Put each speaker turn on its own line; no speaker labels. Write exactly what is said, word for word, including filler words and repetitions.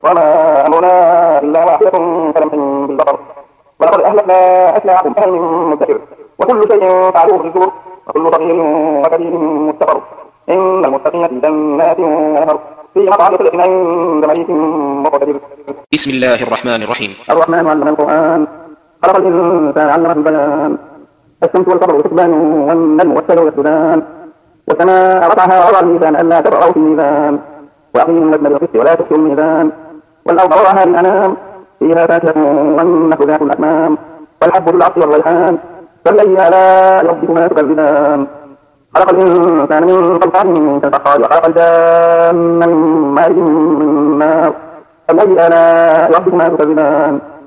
وما أمرنا إلا واحدة كلمح بالبصر ولقد أهلكنا أشياعكم فهل من مدكر وكل شيء فعلوه في الزبر وكل صغير وكبير مستقر إن المتقين في جنات ونهر في مقعد صدق عند مليك مقتدر.
بسم الله الرحمن الرحيم.
الرحمن علم القرآن خلق الإنسان علمه البيان الشمس والقمر والحسبان والنجم والشجر والسودان والسماء رفعها ووضع الميزان ألا تطغوا في الميزان وأقيموا الوزن بالقسط ولا تخسروا الميزان والأرض وضعها للأنام فيها فاكهة والنخل ذات الأكمام والحب ذو العصف والريحان فبأي آلاء ربكما تكذبان خلق الإنسان من صلصال كالفخار وخلق الجان من مارج من نار فبأي آلاء ربكما تكذبان